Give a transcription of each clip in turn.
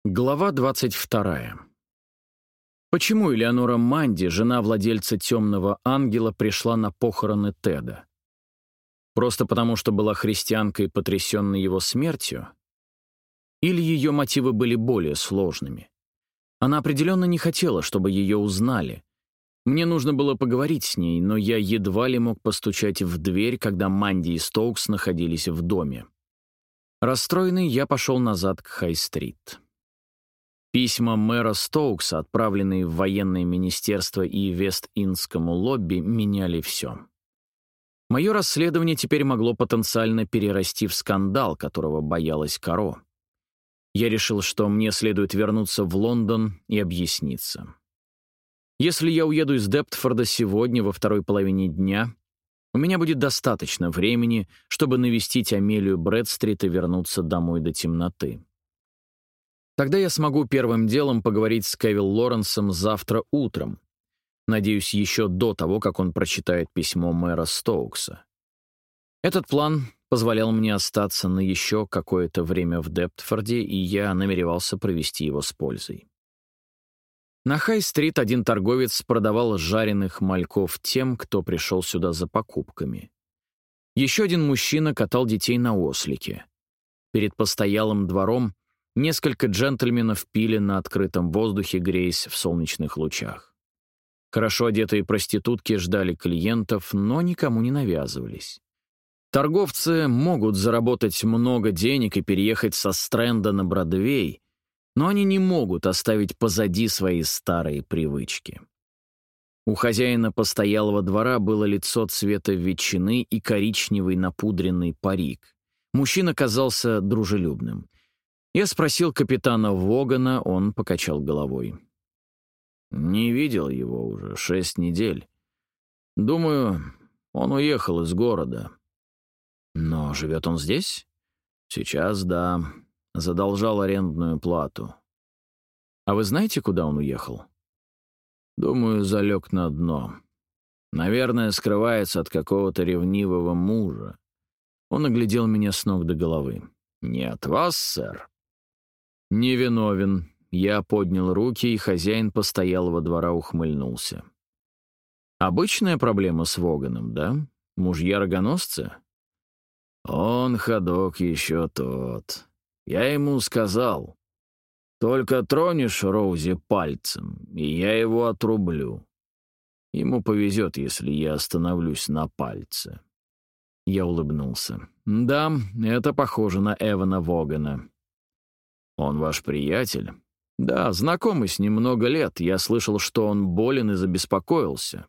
Глава 22. Почему Элеонора Манди, жена владельца «Темного ангела», пришла на похороны Теда? Просто потому, что была христианкой, потрясенной его смертью? Или ее мотивы были более сложными? Она определенно не хотела, чтобы ее узнали. Мне нужно было поговорить с ней, но я едва ли мог постучать в дверь, когда Манди и Стоукс находились в доме. Расстроенный, я пошел назад к Хай-стрит. Письма мэра Стоукса, отправленные в военное министерство и Вест-Индскому лобби, меняли все. Мое расследование теперь могло потенциально перерасти в скандал, которого боялась Каро. Я решил, что мне следует вернуться в Лондон и объясниться. Если я уеду из Дептфорда сегодня во второй половине дня, у меня будет достаточно времени, чтобы навестить Амелию Брэдстрит и вернуться домой до темноты. Тогда я смогу первым делом поговорить с Кевил Лоренсом завтра утром. Надеюсь, еще до того, как он прочитает письмо мэра Стоукса. Этот план позволял мне остаться на еще какое-то время в Дептфорде, и я намеревался провести его с пользой. На Хай-стрит один торговец продавал жареных мальков тем, кто пришел сюда за покупками. Еще один мужчина катал детей на ослике. Перед постоялым двором несколько джентльменов пили на открытом воздухе, греясь в солнечных лучах. Хорошо одетые проститутки ждали клиентов, но никому не навязывались. Торговцы могут заработать много денег и переехать со Стрэнда на Бродвей, но они не могут оставить позади свои старые привычки. У хозяина постоялого двора было лицо цвета ветчины и коричневый напудренный парик. Мужчина казался дружелюбным. Я спросил капитана Вогана, он покачал головой. «Не видел его уже 6 недель. Думаю, он уехал из города». «Но живет он здесь?» «Сейчас да. Задолжал арендную плату». «А вы знаете, куда он уехал?» «Думаю, залег на дно. Наверное, скрывается от какого-то ревнивого мужа». Он оглядел меня с ног до головы. «Не от вас, сэр?» «Невиновен». Я поднял руки, и хозяин постоялого двора ухмыльнулся. «Обычная проблема с Воганом, да? Мужья-рогоносцы?» «Он ходок еще тот. Я ему сказал, только тронешь Роузи пальцем, и я его отрублю. Ему повезет, если я остановлюсь на пальце». Я улыбнулся. «Да, это похоже на Эвана Вогана». «Он ваш приятель?» «Да, знакомы с ним много лет. Я слышал, что он болен и забеспокоился».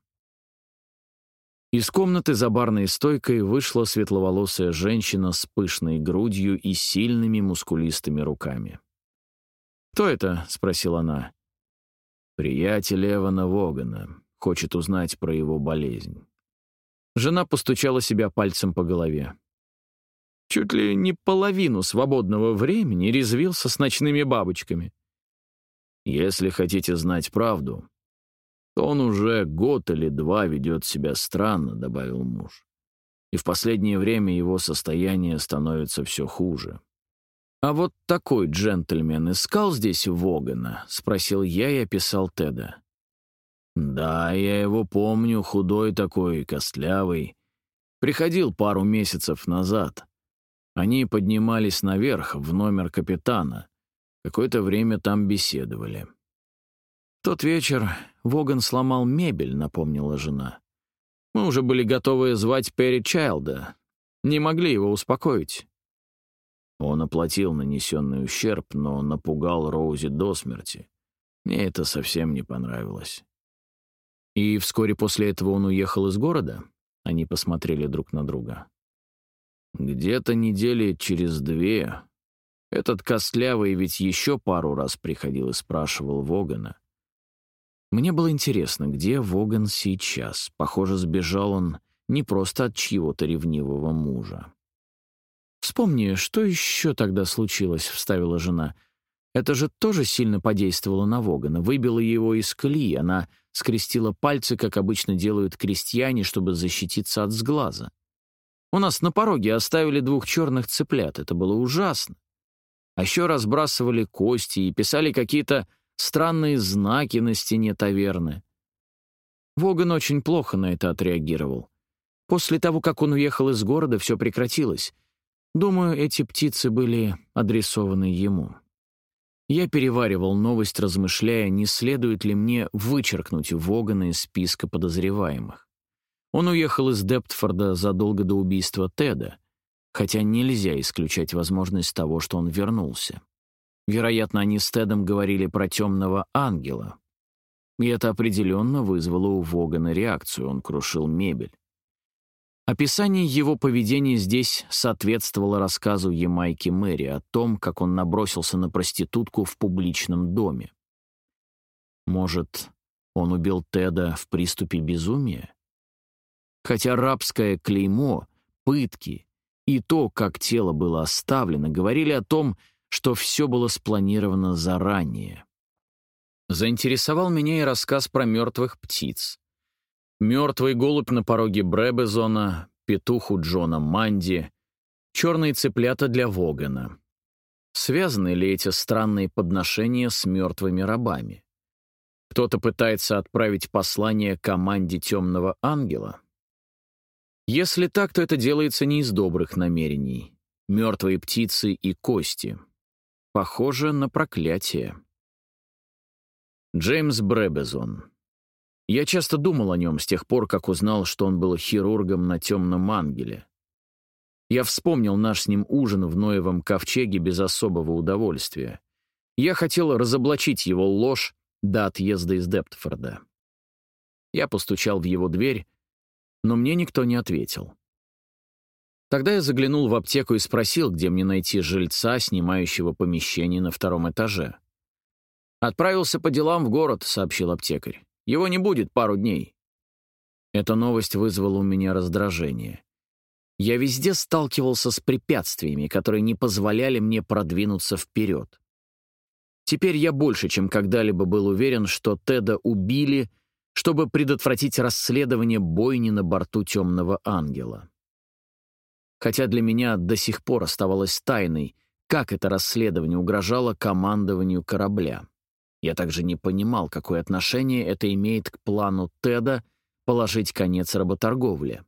Из комнаты за барной стойкой вышла светловолосая женщина с пышной грудью и сильными мускулистыми руками. «Кто это?» — спросила она. «Приятель Эвана Вогана. Хочет узнать про его болезнь». Жена постучала себя пальцем по голове. Чуть ли не половину свободного времени резвился с ночными бабочками. «Если хотите знать правду, то он уже год или 2 ведет себя странно», — добавил муж. «И в последнее время его состояние становится все хуже». «А вот такой джентльмен искал здесь Вогана?» — спросил я и описал Теда. «Да, я его помню, худой такой, костлявый. Приходил пару месяцев назад. Они поднимались наверх, в номер капитана. Какое-то время там беседовали». «В тот вечер Воган сломал мебель», — напомнила жена. «Мы уже были готовы звать Перри Чайлда. Не могли его успокоить». Он оплатил нанесенный ущерб, но напугал Роузи до смерти. Мне это совсем не понравилось. «И вскоре после этого он уехал из города?» Они посмотрели друг на друга. «Где-то недели через 2. Этот костлявый ведь еще пару раз приходил и спрашивал Вогана». Мне было интересно, где Воган сейчас. Похоже, сбежал он не просто от чьего-то ревнивого мужа. «Вспомни, что еще тогда случилось?» — вставила жена. «Это же тоже сильно подействовало на Вогана, выбило его из колеи. Она скрестила пальцы, как обычно делают крестьяне, чтобы защититься от сглаза. У нас на пороге оставили 2 черных цыплят. Это было ужасно. А еще разбрасывали кости и писали какие-то странные знаки на стене таверны. Воган очень плохо на это отреагировал. После того, как он уехал из города, все прекратилось. Думаю, эти птицы были адресованы ему. Я переваривал новость, размышляя, не следует ли мне вычеркнуть Вогана из списка подозреваемых. Он уехал из Дептфорда задолго до убийства Теда, хотя нельзя исключать возможность того, что он вернулся. Вероятно, они с Тедом говорили про темного ангела. И это определенно вызвало у Вогана реакцию, он крушил мебель. Описание его поведения здесь соответствовало рассказу Ямайки Мэри о том, как он набросился на проститутку в публичном доме. Может, он убил Теда в приступе безумия? Хотя рабское клеймо, пытки и то, как тело было оставлено, говорили о том, что все было спланировано заранее. Заинтересовал меня и рассказ про мертвых птиц. Мертвый голубь на пороге Бребезона, петух у Джона Манди, черные цыплята для Вогана. Связаны ли эти странные подношения с мертвыми рабами? Кто-то пытается отправить послание команде темного ангела? Если так, то это делается не из добрых намерений. Мертвые птицы и кости. Похоже на проклятие. Джеймс Бребезон. Я часто думал о нем с тех пор, как узнал, что он был хирургом на темном ангеле. Я вспомнил наш с ним ужин в Ноевом ковчеге без особого удовольствия. Я хотел разоблачить его ложь до отъезда из Дептфорда. Я постучал в его дверь, но мне никто не ответил. Тогда я заглянул в аптеку и спросил, где мне найти жильца, снимающего помещение на 2-м этаже. «Отправился по делам в город», — сообщил аптекарь. «Его не будет пару дней». Эта новость вызвала у меня раздражение. Я везде сталкивался с препятствиями, которые не позволяли мне продвинуться вперед. Теперь я больше, чем когда-либо был уверен, что Теда убили, чтобы предотвратить расследование бойни на борту темного ангела. Хотя для меня до сих пор оставалось тайной, как это расследование угрожало командованию корабля. Я также не понимал, какое отношение это имеет к плану Теда положить конец работорговле.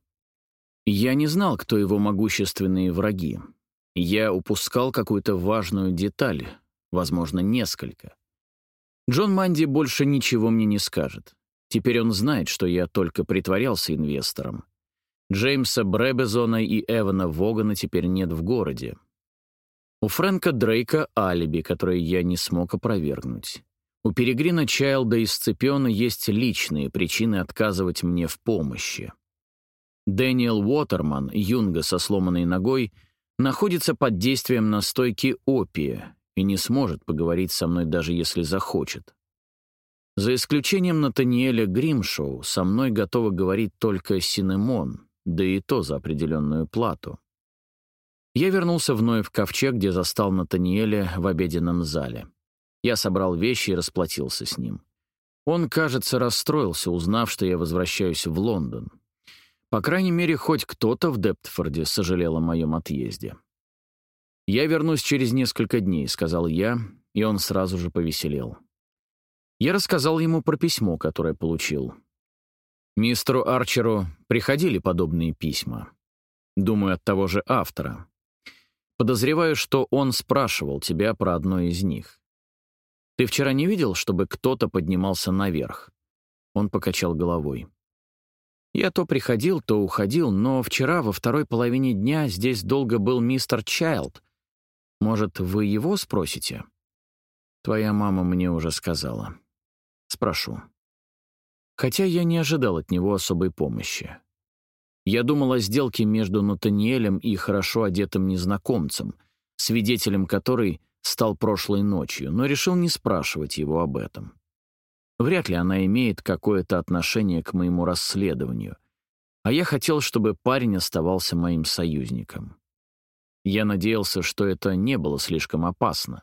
Я не знал, кто его могущественные враги. Я упускал какую-то важную деталь, возможно, несколько. Джон Манди больше ничего мне не скажет. Теперь он знает, что я только притворялся инвестором. Джеймса Бребезона и Эвана Вогана теперь нет в городе. У Фрэнка Дрейка алиби, которое я не смог опровергнуть. У Перегрина Чайлда и Сципиона есть личные причины отказывать мне в помощи. Дэниел Уотерман, юнга со сломанной ногой, находится под действием настойки опия и не сможет поговорить со мной, даже если захочет. За исключением Натаниэля Гримшоу, со мной готова говорить только Синемон, да и то за определенную плату. Я вернулся в Ноев ковчег, где застал Натаниэля в обеденном зале. Я собрал вещи и расплатился с ним. Он, кажется, расстроился, узнав, что я возвращаюсь в Лондон. По крайней мере, хоть кто-то в Дептфорде сожалел о моем отъезде. «Я вернусь через несколько дней», — сказал я, и он сразу же повеселел. Я рассказал ему про письмо, которое получил. Мистеру Арчеру приходили подобные письма. Думаю, от того же автора. Подозреваю, что он спрашивал тебя про одно из них. Ты вчера не видел, чтобы кто-то поднимался наверх?» Он покачал головой. «Я то приходил, то уходил, но вчера во второй половине дня здесь долго был мистер Чайлд. Может, вы его спросите?» «Твоя мама мне уже сказала. Спрошу». Хотя я не ожидал от него особой помощи. Я думал о сделке между Натаниэлем и хорошо одетым незнакомцем, свидетелем которой стал прошлой ночью, но решил не спрашивать его об этом. Вряд ли она имеет какое-то отношение к моему расследованию, а я хотел, чтобы парень оставался моим союзником. Я надеялся, что это не было слишком опасно.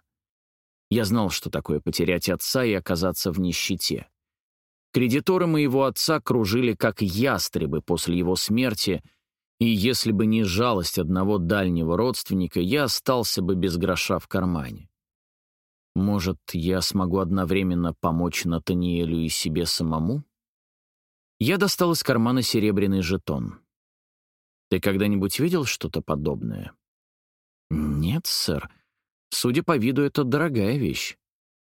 Я знал, что такое потерять отца и оказаться в нищете. Кредиторы моего отца кружили как ястребы после его смерти, И если бы не жалость одного дальнего родственника, я остался бы без гроша в кармане. Может, я смогу одновременно помочь Натаниэлю и себе самому? Я достал из кармана серебряный жетон. Ты когда-нибудь видел что-то подобное? Нет, сэр. Судя по виду, это дорогая вещь.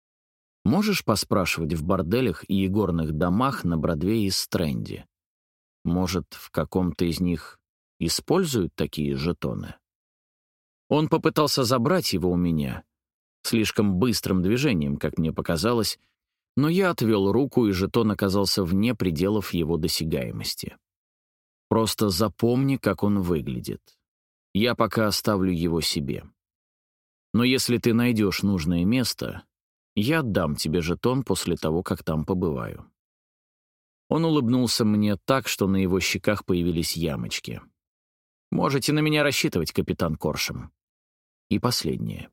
Можешь поспрашивать в борделях и игорных домах на Бродвее и Стрэнде? Может, в каком-то из них используют такие жетоны? Он попытался забрать его у меня, слишком быстрым движением, как мне показалось, но я отвел руку, и жетон оказался вне пределов его досягаемости. Просто запомни, как он выглядит. Я пока оставлю его себе. Но если ты найдешь нужное место, я отдам тебе жетон после того, как там побываю. Он улыбнулся мне так, что на его щеках появились ямочки. Можете на меня рассчитывать, капитан Коршем. И последнее.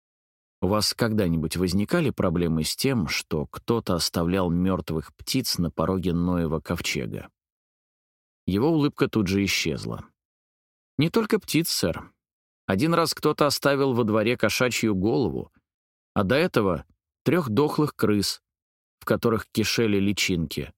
У вас когда-нибудь возникали проблемы с тем, что кто-то оставлял мертвых птиц на пороге Ноева ковчега? Его улыбка тут же исчезла. Не только птиц, сэр. Один раз кто-то оставил во дворе кошачью голову, а до этого 3 дохлых крыс, в которых кишели личинки.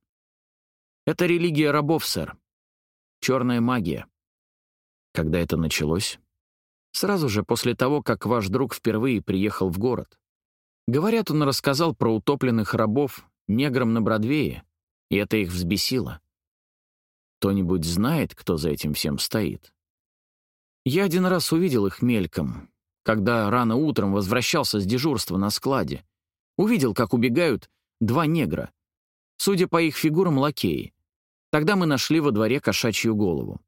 Это религия рабов, сэр. Черная магия. Когда это началось? Сразу же после того, как ваш друг впервые приехал в город. Говорят, он рассказал про утопленных рабов неграм на Бродвее, и это их взбесило. Кто-нибудь знает, кто за этим всем стоит? Я один раз увидел их мельком, когда рано утром возвращался с дежурства на складе. Увидел, как убегают 2 негра. Судя по их фигурам, лакеи. Тогда мы нашли во дворе кошачью голову.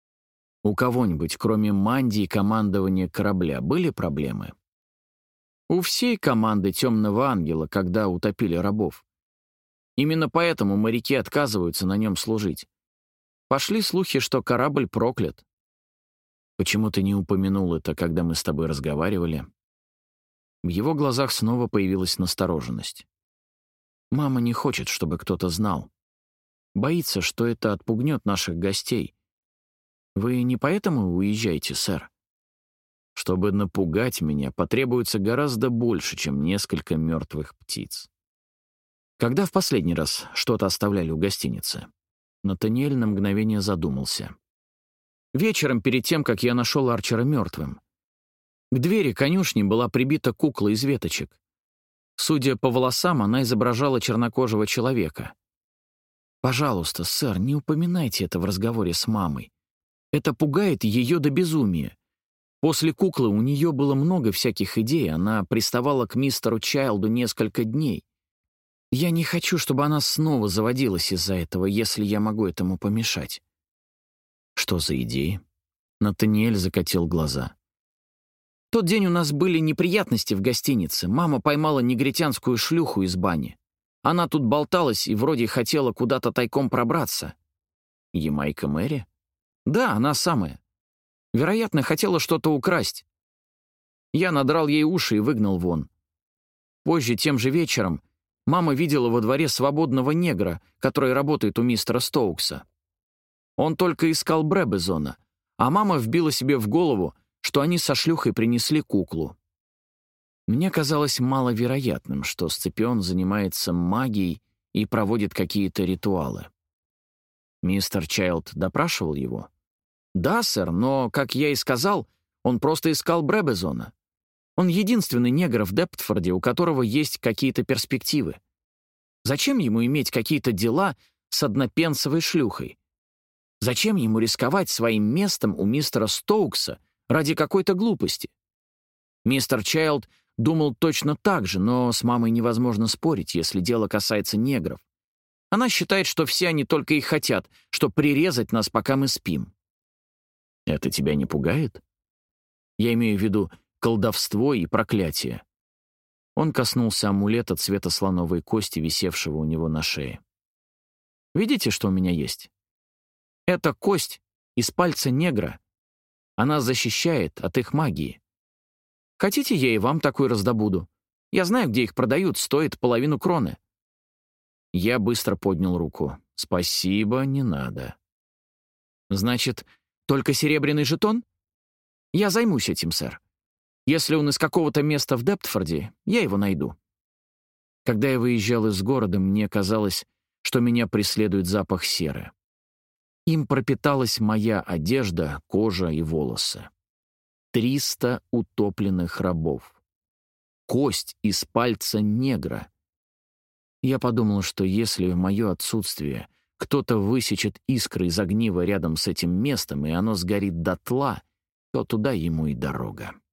У кого-нибудь, кроме Манди и командования корабля, были проблемы? У всей команды «Темного ангела», когда утопили рабов. Именно поэтому моряки отказываются на нем служить. Пошли слухи, что корабль проклят. Почему ты не упомянул это, когда мы с тобой разговаривали? В его глазах снова появилась настороженность. Мама не хочет, чтобы кто-то знал. Боится, что это отпугнет наших гостей. Вы не поэтому уезжаете, сэр? Чтобы напугать меня, потребуется гораздо больше, чем несколько мертвых птиц. Когда в последний раз что-то оставляли у гостиницы? Натаниэль на мгновение задумался. Вечером, перед тем, как я нашел Арчера мертвым. К двери конюшни была прибита кукла из веточек. Судя по волосам, она изображала чернокожего человека. Пожалуйста, сэр, не упоминайте это в разговоре с мамой. Это пугает ее до безумия. После куклы у нее было много всяких идей, она приставала к мистеру Чайлду несколько дней. Я не хочу, чтобы она снова заводилась из-за этого, если я могу этому помешать. Что за идеи? Натаниэль закатил глаза. В тот день у нас были неприятности в гостинице. Мама поймала негритянскую шлюху из бани. Она тут болталась и вроде хотела куда-то тайком пробраться. Ямайка Мэри? Да, она самая. Вероятно, хотела что-то украсть. Я надрал ей уши и выгнал вон. Позже, тем же вечером, мама видела во дворе свободного негра, который работает у мистера Стоукса. Он только искал Бребезона, а мама вбила себе в голову, что они со шлюхой принесли куклу. Мне казалось маловероятным, что Сципион занимается магией и проводит какие-то ритуалы. Мистер Чайлд допрашивал его? Да, сэр, но, как я и сказал, он просто искал Бребезона. Он единственный негр в Дептфорде, у которого есть какие-то перспективы. Зачем ему иметь какие-то дела с однопенсовой шлюхой? Зачем ему рисковать своим местом у мистера Стоукса ради какой-то глупости? Мистер Чайлд думал точно так же, но с мамой невозможно спорить, если дело касается негров. Она считает, что все они только и хотят, что прирезать нас, пока мы спим. Это тебя не пугает? Я имею в виду колдовство и проклятие. Он коснулся амулета цвета слоновой кости, висевшего у него на шее. Видите, что у меня есть? Это кость из пальца негра. Она защищает от их магии. Хотите, я и вам такой раздобуду? Я знаю, где их продают, стоит половину кроны. Я быстро поднял руку. Спасибо, не надо. Значит, Только серебряный жетон? Я займусь этим, сэр. Если он из какого-то места в Дептфорде, я его найду. Когда я выезжал из города, мне казалось, что меня преследует запах серы. Им пропиталась моя одежда, кожа и волосы. 300 утопленных рабов. Кость из пальца негра. Я подумал, что если в мое отсутствие кто-то высечет искры из огнива рядом с этим местом, и оно сгорит дотла, то туда ему и дорога.